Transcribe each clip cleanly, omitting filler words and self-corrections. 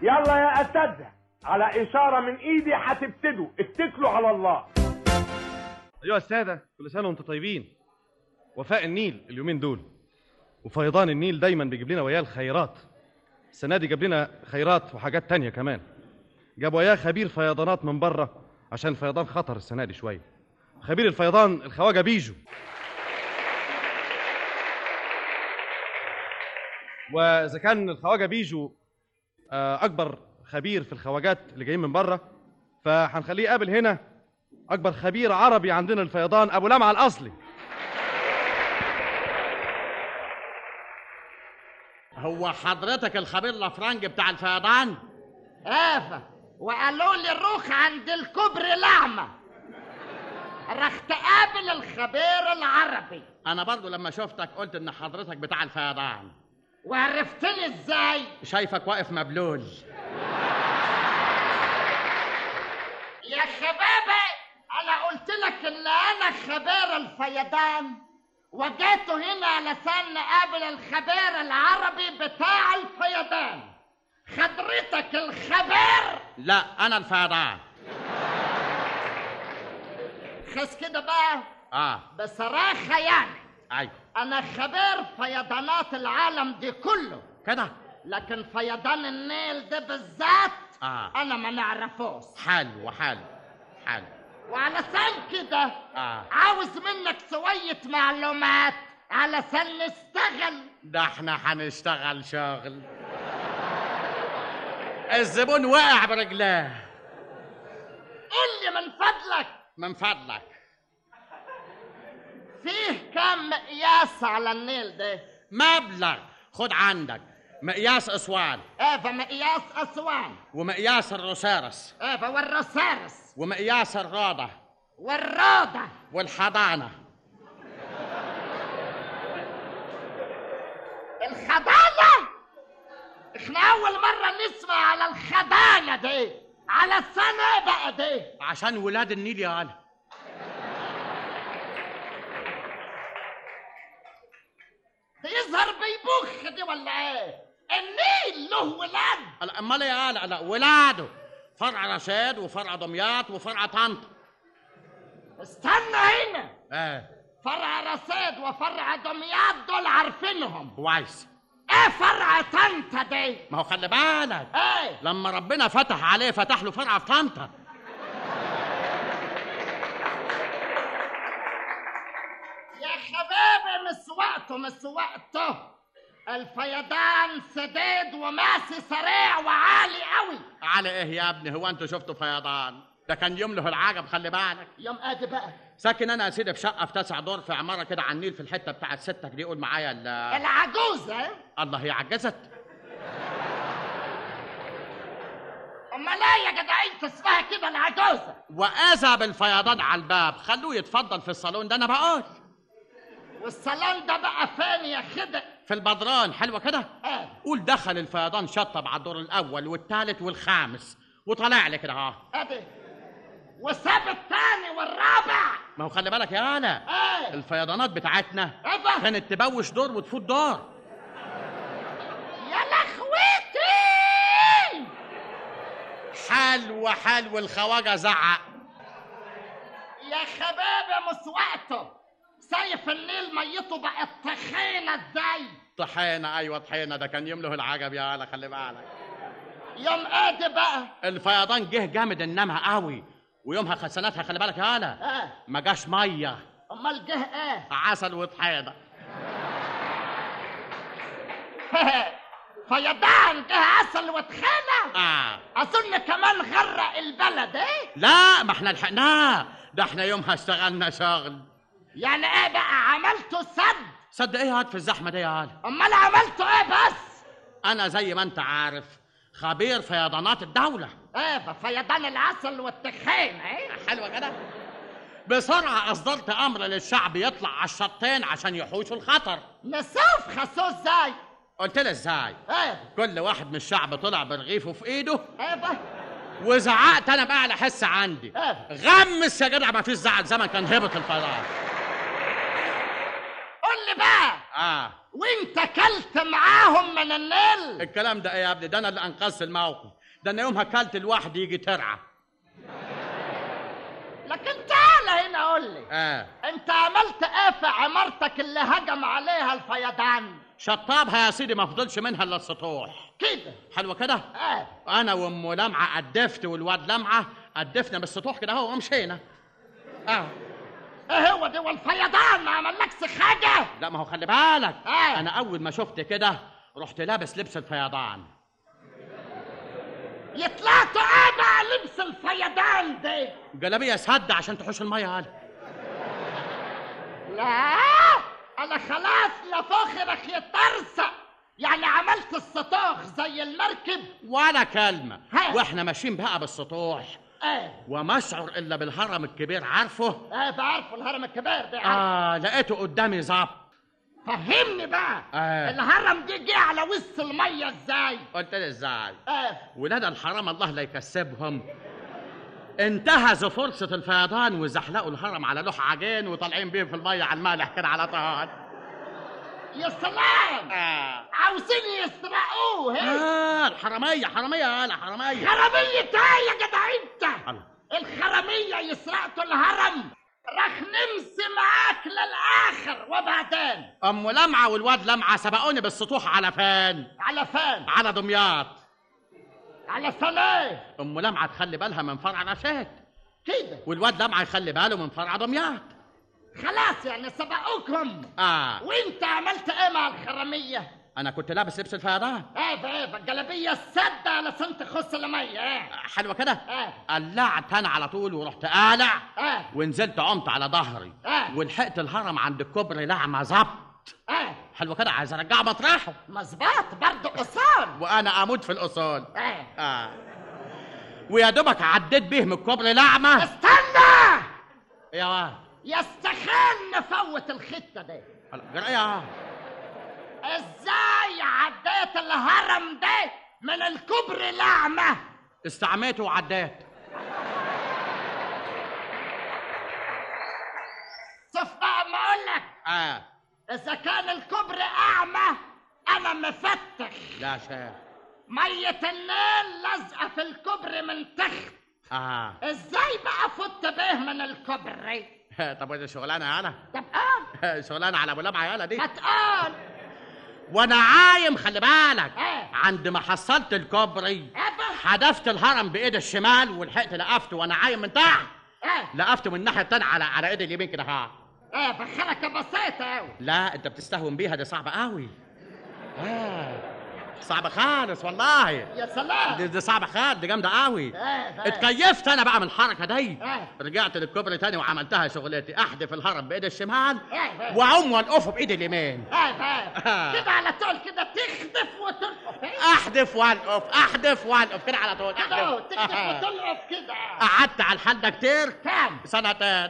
يلا يا اساتذه، على اشاره من ايدي هتبتدوا، اتكلوا على الله. ايها الساده، كل سنه وانتم طيبين. وفاء النيل اليومين دول وفيضان النيل دايما بيجيب لنا وياه الخيرات. السنه دي جاب لنا خيرات وحاجات تانية كمان. جاب وياه خبير فيضانات من بره عشان الفيضان خطر السنه دي شويه. خبير الفيضان الخواجه بيجو. واذا كان الخواجه بيجو اكبر خبير في الخواجات اللي جايين من بره، فهنخليه يقابل هنا اكبر خبير عربي عندنا الفيضان، ابو لمعه الاصلي. هو حضرتك الخبير الافرنجي بتاع الفيضان؟ وقالوا لي روح عند الكوبري الاعمى، رحت قابل الخبير العربي. انا برضو لما شفتك قلت ان حضرتك بتاع الفيضان. وعرفتني ازاي؟ شايفك واقف مبلول. يا شبابي، انا قلت لك ان انا خبير الفيضان، وجيت هنا علشان نقابل الخبير العربي بتاع الفيضان. حضرتك الخبير؟ لا، انا الفيضان. خس كده بقى. بصراحة يعني ايوه، انا خبير فيضانات العالم دي كله كده، لكن فيضان النيل ده بالذات انا ما نعرفوش. حلو حلو حلو. وعلشان كده عاوز منك شوية معلومات علشان نشتغل. ده احنا هنشتغل شغل. الزبون واقع برجلاه. قول لي من فضلك، من فضلك، فيه كام مقياس على النيل ده؟ مبلغ. خد عندك مقياس اسوان. مقياس اسوان، ومقياس الروسارس. والروسارس، ومقياس الرادة. والرادة، والحضانة. الخضانة؟ احنا اول مرة نسمع على الخضانة دي. على السنة بقى دي؟ عشان ولاد النيل يا غالي. يظهر بيبخ دي ولا ايه؟ النيل له ولاد؟ امال ايه يا غالي؟ لا، ولاده فرع رشاد وفرع دمياط وفرع طنطا. استنى هنا. فرع رشاد وفرع دمياط دول عارفينهم كويس. ايه فرع طنطا دي؟ ما هو خلي بالك، لما ربنا فتح عليه فتح له فرع في طنطا. يا شبابي مش وقته. الفيضان سديد وماشي سريع وعالي قوي. عالي ايه يا ابني؟ هو انتوا شفتوا فيضان؟ ده كان يوم له العجب. خلي بالك. يوم ادي بقى. ساكن انا يا سيدي في شقه في 9 دور في عماره كده على النيل في الحته بتاعت ستك دي. قول معايا العجوزه. الله، هي عجزت؟ امال ايه يا جدع انت اسمها كده العجوزه؟ واذا بالفيضان على الباب. خلوه يتفضل في الصالون ده انا بقول. والصالون ده بقى فين يا خدق؟ في البدران. حلوه كده. قول دخل الفيضان شطب على الدور الاول والثالث والخامس وطلع لي كده ادي، وساب الثاني والرابع. ما هو خلي بالك يا غالي، الفيضانات بتاعتنا كانت تبوش دور وتفوت دور. يا لخوتي. حلو الخواجه زعق. يا شباب مش وقته. شايف النيل ميته بقت طحينه ازاي؟ طحينه؟ ايوه طحينه. ده كان يوم له العجب يا غالي. خلي بالك. يوم ادي بقى الفيضان جه جامد انما قوي، ويومها خسنتها. خلي بالك يا غالي، ما جاش ميه. امال جه ايه؟ عسل وطحينه. فيضان جه عسل وطحينه؟ اظن كمان غرق البلد. لا، ما احنا لحقناه. ده احنا يومها اشتغلنا شغل. يعني ايه بقى؟ عملتوا سد ايه هات في الزحمه دي يا غالي؟ امال عملتوا ايه بس؟ انا زي ما انت عارف خبير فيضانات الدوله. فيضان العسل والطحين. حلوه كده. بسرعه اصدرت امر للشعب يطلع على الشطين عشان يحوشوا الخطر. نشوف خسوه ازاي؟ قلت لي ازاي؟ كل واحد من الشعب طلع برغيفه في ايده. وزعقت انا بقى على حس عندي. غمس يا جدع، ما فيش زعل. زمن كان هبط الفيضان. قول لي بقى. وانت كلت معاهم من النيل؟ الكلام ده ايه يا ابني؟ ده انا اللي انقذت الموقف. ده انا يومها كلت الواحد يجي ترعه. لكن تعال هنا قول لي، اه انت عملت ايه في عمارتك اللي هجم عليها الفيضان؟ شطابها يا سيدي، ما فضلش منها الا السطوح. كده حلوه كده. انا وام لمعه قدفت والواد لمعه قدفنا بالسطوح كده اهو ومشينا. ايه هو ده والفيضان ما عملكش حاجه؟ لا ما هو خلي بالك، انا اول ما شفت كده رحت لابس لبس الفيضان. يطلعتوا ايه بقى لبس الفيضان ده؟ جلابيه سد عشان تحوش الميه. هلا لا انا خلاص لفخرك يترسق، يعني عملت السطوح زي المركب ولا كلمه. واحنا ماشيين بقى بالسطوح وما اشعر الا بالهرم الكبير. عارفه؟ بعرفه الهرم الكبير ده. لقيته قدامي ظبط. فهمني بقى. الهرم دي جه على وسط الميه ازاي؟ قلت لي ازاي؟ ولاد الحرام الله لا يكسبهم انتهزوا فرصة الفيضان وزحلقوا الهرم على لوح عجين وطالعين بيه في المية على المالح كده على طهان. يا سلام. عاوزين يسرقوه. الحرامية حرامية حرامية يا جدع انت. الحرامية يسرقوا الهرم، راح نمسي معاك للآخر. وبعدين أم لمعة والواد لمعة سبقوني بالسطوح على فين؟ على دمياط. على سناء. أم لمعة تخلي بالها من فرع رشاد كده، والواد لمعة يخلي باله من فرع دمياط. خلاص يعني سبقوكم. وانت عملت ايه مع الحرامية؟ انا كنت لابس لبس الفيضان. الجلابية السادة علشان تخص المية. حلوة كده. قلعت انا على طول ورحت قالع. ونزلت عمت على ظهري. ولحقت الهرم عند الكوبري لعمة ظبط. حلوة كده، عايز ارجعه مطرحه. مظبوط، برضه اصول. وانا اموت في الاصول. ويا دوبك عديت بيه من الكوبري لعمة. استنى يا واد، يستحيل نفوت الخطة دي. جرأة ازاي عديت الهرم ده من الكوبري لعمة؟ استعميته وعديت. شوف بقى ما اقولك. اذا كان الكوبري اعمى انا مفتح. لا شيخ، مية النيل لازقة في الكوبري من تحت. ازاي بقى فت به من الكوبري؟ طب وده شغلانه يا انا؟ طب قال شغلانه على ابو لمعه يا انا دي. ما تقال. وانا عايم خلي بالك. عند ما حصلت الكوبري حدفت الهرم بايد الشمال ولحقت لقفته وانا عايم من تحت. لقفته من الناحيه الثانيه على ايدي اليمين كده. بحركه بسيطه قوي. لا انت بتستهون بيها، دي صعبه قوي. صعبة خالص والله. يا سلام، دي صعبة خالص، دي جامدة قوي. اتكيفت انا بقى من الحركة دي. رجعت للكوبري تاني وعملتها شغلتي، احدف الهرم بايد الشمال واعوم والقفه بايد اليمين. كده على طول كده تخدف وتلقف. احدف والقف احدف والقف كده على طول. كده تخدف وتلقف كده. قعدت على الحال ده كتير. كام؟ سنتين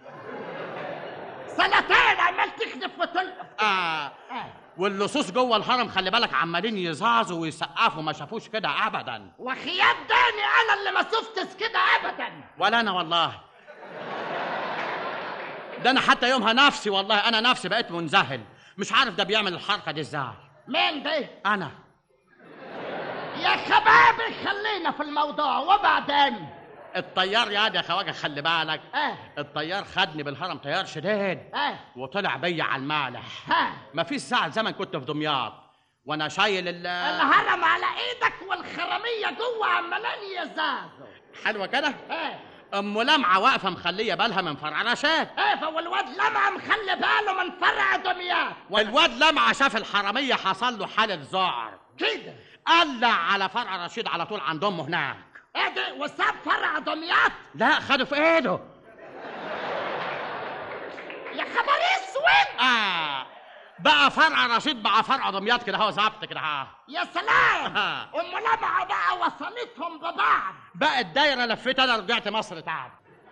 عمال تخدف وتلقف. واللصوص جوه الهرم خلي بالك عمالين يزعزوا ويسقفوا، ما شافوش كده ابدا. وخياب داني انا اللي ما شفتش كده ابدا. ولا انا والله. ده انا حتى يومها نفسي والله انا نفسي بقيت منذهل، مش عارف ده بيعمل الحركه دي ازاي. مين ده؟ انا. يا شبابي خلينا في الموضوع. وبعدين الطيار يا خواجه خلي بالك. الطيار خدني بالهرم طيار شديد. وطلع بيا على المالح. ما فيش ساعة زمن كنت في دمياط وانا شايل الهرم على ايدك والخرمية جوه عمالين يزازوا. حلوة كده. ام لمعة واقفة مخلية بالها من فرع رشاد. فالواد لمعة مخلي باله من فرع دمياط. والواد لمعة شاف الحرامية حصل له حالة ذعر كده، قلع على فرع رشيد على طول عند امه هناك. ده وساب فرع دمياط؟ لا خده في ايده. يا خبر اسود. بقى فرع رشيد مع فرع دمياط كده هو ظبط كده. يا سلام. ام لمعة بقى وصلتهم ببعض. بقى الدايره لفيت انا رجعت مصر تعب.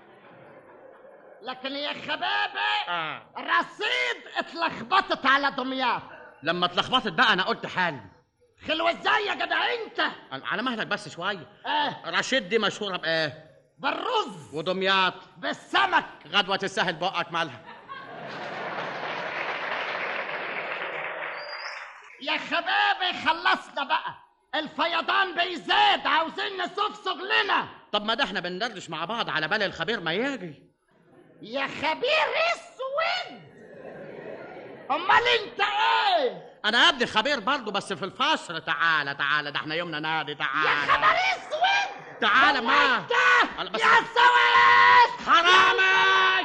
لكن يا خبابي رصيد اتلخبطت على دمياط. لما اتلخبطت بقى انا قلت حالي. خلوة ازاي يا جدع انت؟ على مهلك بس شويه. رشيد دي مشهوره بايه؟ بالرز. ودمياط بالسمك. غدوه السهل بقك مالها. يا خبابي خلصنا بقى، الفيضان بيزيد، عاوزين نشوف شغلنا. طب ما ده احنا بندردش مع بعض على بال الخبير ما يجي. يا خبير اسود، امال انت ايه؟ انا يا ابني خبير برضه بس في الفصل. تعالى تعالى، ده احنا يومنا نادي. تعالى يا خبر اسود، تعالى ما انت يا سويس حرامي.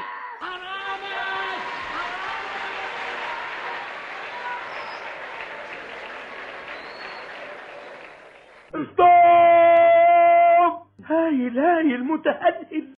ستوب. هايل هايل، متهدد.